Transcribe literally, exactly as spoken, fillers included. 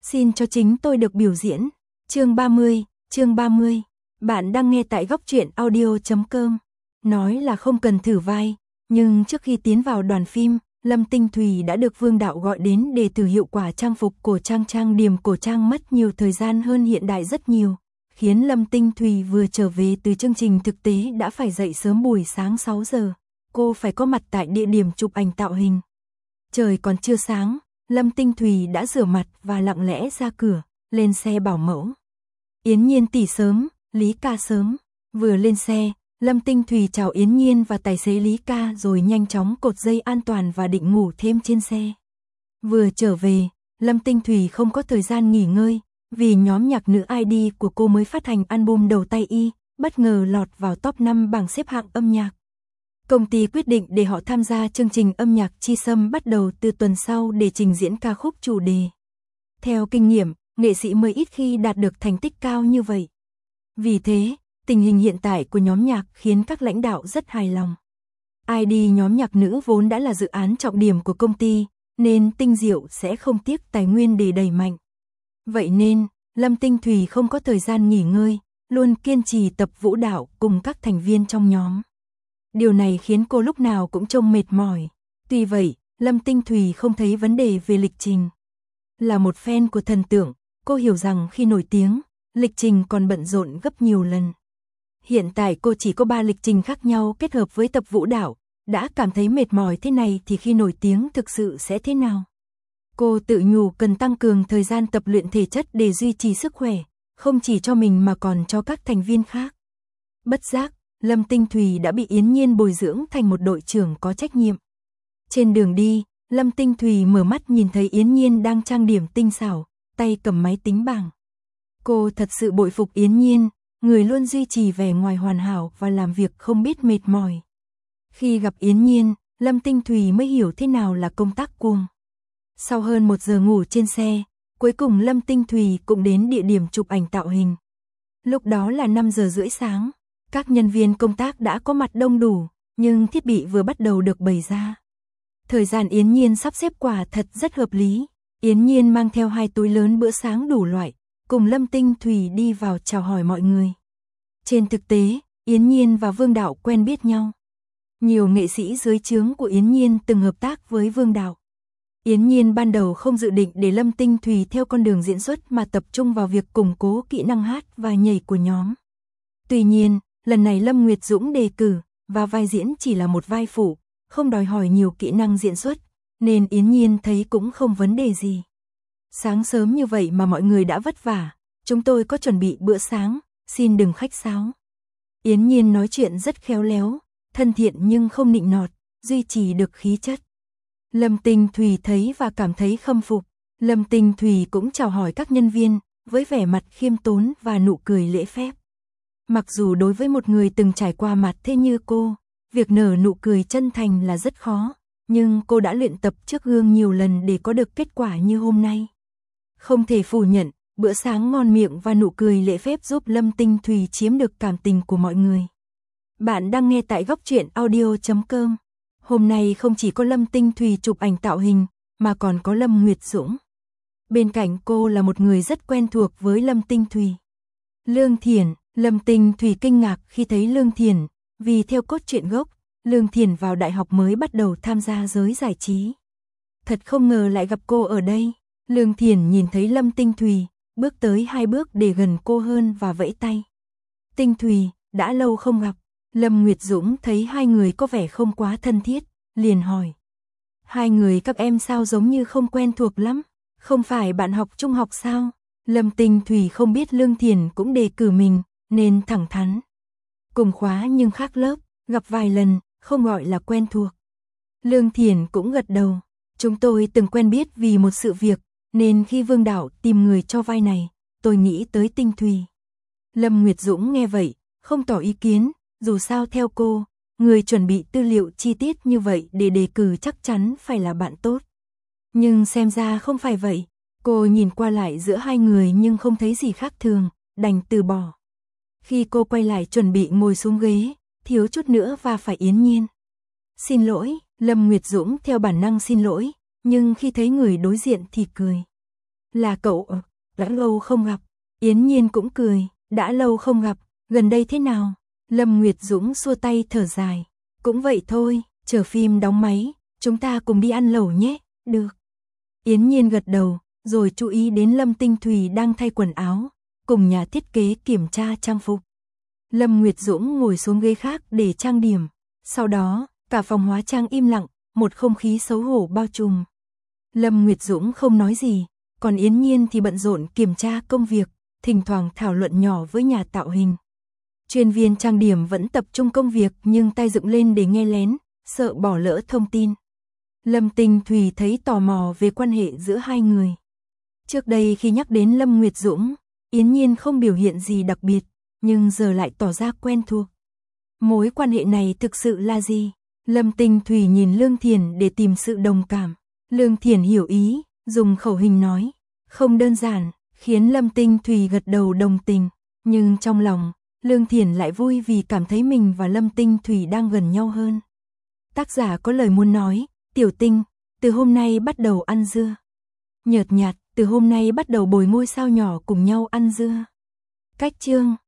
Xin cho chính tôi được biểu diễn. Chương ba mươi, chương ba mươi. Bạn đang nghe tại góc truyện audio chấm com. Nói là không cần thử vai, nhưng trước khi tiến vào đoàn phim, Lâm Tinh Thùy đã được Vương Đạo gọi đến để thử hiệu quả trang phục cổ trang. Trang điểm cổ trang mất nhiều thời gian hơn hiện đại rất nhiều, khiến Lâm Tinh Thùy vừa trở về từ chương trình thực tế đã phải dậy sớm buổi sáng sáu giờ. Cô phải có mặt tại địa điểm chụp ảnh tạo hình. Trời còn chưa sáng, Lâm Tinh Thùy đã rửa mặt và lặng lẽ ra cửa, lên xe bảo mẫu. Yến Nhiên tỷ sớm, Lý Ca sớm. Vừa lên xe, Lâm Tinh Thùy chào Yến Nhiên và tài xế Lý Ca rồi nhanh chóng cột dây an toàn và định ngủ thêm trên xe. Vừa trở về, Lâm Tinh Thùy không có thời gian nghỉ ngơi, vì nhóm nhạc nữ i đê của cô mới phát hành album đầu tay y, bất ngờ lọt vào top năm bảng xếp hạng âm nhạc. Công ty quyết định để họ tham gia chương trình âm nhạc Chi Sâm bắt đầu từ tuần sau để trình diễn ca khúc chủ đề. Theo kinh nghiệm, nghệ sĩ mới ít khi đạt được thành tích cao như vậy. Vì thế, tình hình hiện tại của nhóm nhạc khiến các lãnh đạo rất hài lòng. i đê nhóm nhạc nữ vốn đã là dự án trọng điểm của công ty, nên Tinh Diệu sẽ không tiếc tài nguyên để đẩy mạnh. Vậy nên, Lâm Tinh Thùy không có thời gian nghỉ ngơi, luôn kiên trì tập vũ đạo cùng các thành viên trong nhóm. Điều này khiến cô lúc nào cũng trông mệt mỏi. Tuy vậy, Lâm Tinh Thùy không thấy vấn đề về lịch trình. Là một fan của thần tượng, cô hiểu rằng khi nổi tiếng, lịch trình còn bận rộn gấp nhiều lần. Hiện tại cô chỉ có ba lịch trình khác nhau kết hợp với tập vũ đạo, đã cảm thấy mệt mỏi thế này thì khi nổi tiếng thực sự sẽ thế nào? Cô tự nhủ cần tăng cường thời gian tập luyện thể chất để duy trì sức khỏe, không chỉ cho mình mà còn cho các thành viên khác. Bất giác, Lâm Tinh Thùy đã bị Yến Nhiên bồi dưỡng thành một đội trưởng có trách nhiệm. Trên đường đi, Lâm Tinh Thùy mở mắt nhìn thấy Yến Nhiên đang trang điểm tinh xảo, tay cầm máy tính bảng. Cô thật sự bội phục Yến Nhiên, người luôn duy trì vẻ ngoài hoàn hảo và làm việc không biết mệt mỏi. Khi gặp Yến Nhiên, Lâm Tinh Thùy mới hiểu thế nào là công tác cuồng. Sau hơn một giờ ngủ trên xe, cuối cùng Lâm Tinh Thùy cũng đến địa điểm chụp ảnh tạo hình. Lúc đó là năm giờ rưỡi sáng. Các nhân viên công tác đã có mặt đông đủ, nhưng thiết bị vừa bắt đầu được bày ra. Thời gian Yến Nhiên sắp xếp quả thật rất hợp lý. Yến Nhiên mang theo hai túi lớn bữa sáng đủ loại, cùng Lâm Tinh Thùy đi vào chào hỏi mọi người. Trên thực tế, Yến Nhiên và Vương Đạo quen biết nhau. Nhiều nghệ sĩ dưới trướng của Yến Nhiên từng hợp tác với Vương Đạo. Yến Nhiên ban đầu không dự định để Lâm Tinh Thùy theo con đường diễn xuất mà tập trung vào việc củng cố kỹ năng hát và nhảy của nhóm. Tuy nhiên, lần này Lâm Nguyệt Dũng đề cử, và vai diễn chỉ là một vai phụ, không đòi hỏi nhiều kỹ năng diễn xuất, nên Yến Nhiên thấy cũng không vấn đề gì. Sáng sớm như vậy mà mọi người đã vất vả, chúng tôi có chuẩn bị bữa sáng, xin đừng khách sáo. Yến Nhiên nói chuyện rất khéo léo, thân thiện nhưng không nịnh nọt, duy trì được khí chất. Lâm Tinh Thùy thấy và cảm thấy khâm phục. Lâm Tinh Thùy cũng chào hỏi các nhân viên, với vẻ mặt khiêm tốn và nụ cười lễ phép. Mặc dù đối với một người từng trải qua mặt thế như cô, việc nở nụ cười chân thành là rất khó, nhưng cô đã luyện tập trước gương nhiều lần để có được kết quả như hôm nay. Không thể phủ nhận, bữa sáng ngon miệng và nụ cười lễ phép giúp Lâm Tinh Thùy chiếm được cảm tình của mọi người. Bạn đang nghe tại góc truyện audio chấm com. Hôm nay không chỉ có Lâm Tinh Thùy chụp ảnh tạo hình, mà còn có Lâm Nguyệt Dũng. Bên cạnh cô là một người rất quen thuộc với Lâm Tinh Thùy. Lương Thiển. Lâm Tinh Thùy kinh ngạc khi thấy Lương Thiển, vì theo cốt truyện gốc, Lương Thiển vào đại học mới bắt đầu tham gia giới giải trí. Thật không ngờ lại gặp cô ở đây. Lương Thiển nhìn thấy Lâm Tinh Thùy, bước tới hai bước để gần cô hơn và vẫy tay. Tinh Thùy, đã lâu không gặp. Lâm Nguyệt Dũng thấy hai người có vẻ không quá thân thiết, liền hỏi. Hai người các em sao giống như không quen thuộc lắm, không phải bạn học trung học sao? Lâm Tinh Thùy không biết Lương Thiển cũng đề cử mình, nên thẳng thắn. Cùng khóa nhưng khác lớp, gặp vài lần, không gọi là quen thuộc. Lương Thiển cũng gật đầu. Chúng tôi từng quen biết vì một sự việc, nên khi Vương Đạo tìm người cho vai này, tôi nghĩ tới Tinh Thùy. Lâm Nguyệt Dũng nghe vậy, không tỏ ý kiến, dù sao theo cô, người chuẩn bị tư liệu chi tiết như vậy để đề cử chắc chắn phải là bạn tốt. Nhưng xem ra không phải vậy, cô nhìn qua lại giữa hai người nhưng không thấy gì khác thường, đành từ bỏ. Khi cô quay lại chuẩn bị ngồi xuống ghế, thiếu chút nữa va phải Yến Nhiên. Xin lỗi, Lâm Nguyệt Dũng theo bản năng xin lỗi, nhưng khi thấy người đối diện thì cười. Là cậu, đã lâu không gặp. Yến Nhiên cũng cười, đã lâu không gặp, gần đây thế nào? Lâm Nguyệt Dũng xua tay thở dài, cũng vậy thôi, chờ phim đóng máy, chúng ta cùng đi ăn lẩu nhé, được. Yến Nhiên gật đầu, rồi chú ý đến Lâm Tinh Thủy đang thay quần áo, cùng nhà thiết kế kiểm tra trang phục. Lâm Nguyệt Dũng ngồi xuống ghế khác để trang điểm, sau đó, cả phòng hóa trang im lặng, một không khí xấu hổ bao trùm. Lâm Nguyệt Dũng không nói gì, còn Yến Nhiên thì bận rộn kiểm tra công việc, thỉnh thoảng thảo luận nhỏ với nhà tạo hình. Chuyên viên trang điểm vẫn tập trung công việc nhưng tay dựng lên để nghe lén, sợ bỏ lỡ thông tin. Lâm Tinh Thủy thấy tò mò về quan hệ giữa hai người. Trước đây khi nhắc đến Lâm Nguyệt Dũng, Yến Nhiên không biểu hiện gì đặc biệt, nhưng giờ lại tỏ ra quen thuộc. Mối quan hệ này thực sự là gì? Lâm Tinh Thủy nhìn Lương Thiển để tìm sự đồng cảm. Lương Thiển hiểu ý, dùng khẩu hình nói, không đơn giản, khiến Lâm Tinh Thủy gật đầu đồng tình. Nhưng trong lòng, Lương Thiển lại vui vì cảm thấy mình và Lâm Tinh Thủy đang gần nhau hơn. Tác giả có lời muốn nói, Tiểu Tinh, từ hôm nay bắt đầu ăn dưa. Nhợt nhạt, từ hôm nay bắt đầu bồi ngôi sao nhỏ cùng nhau ăn dưa. Cách chương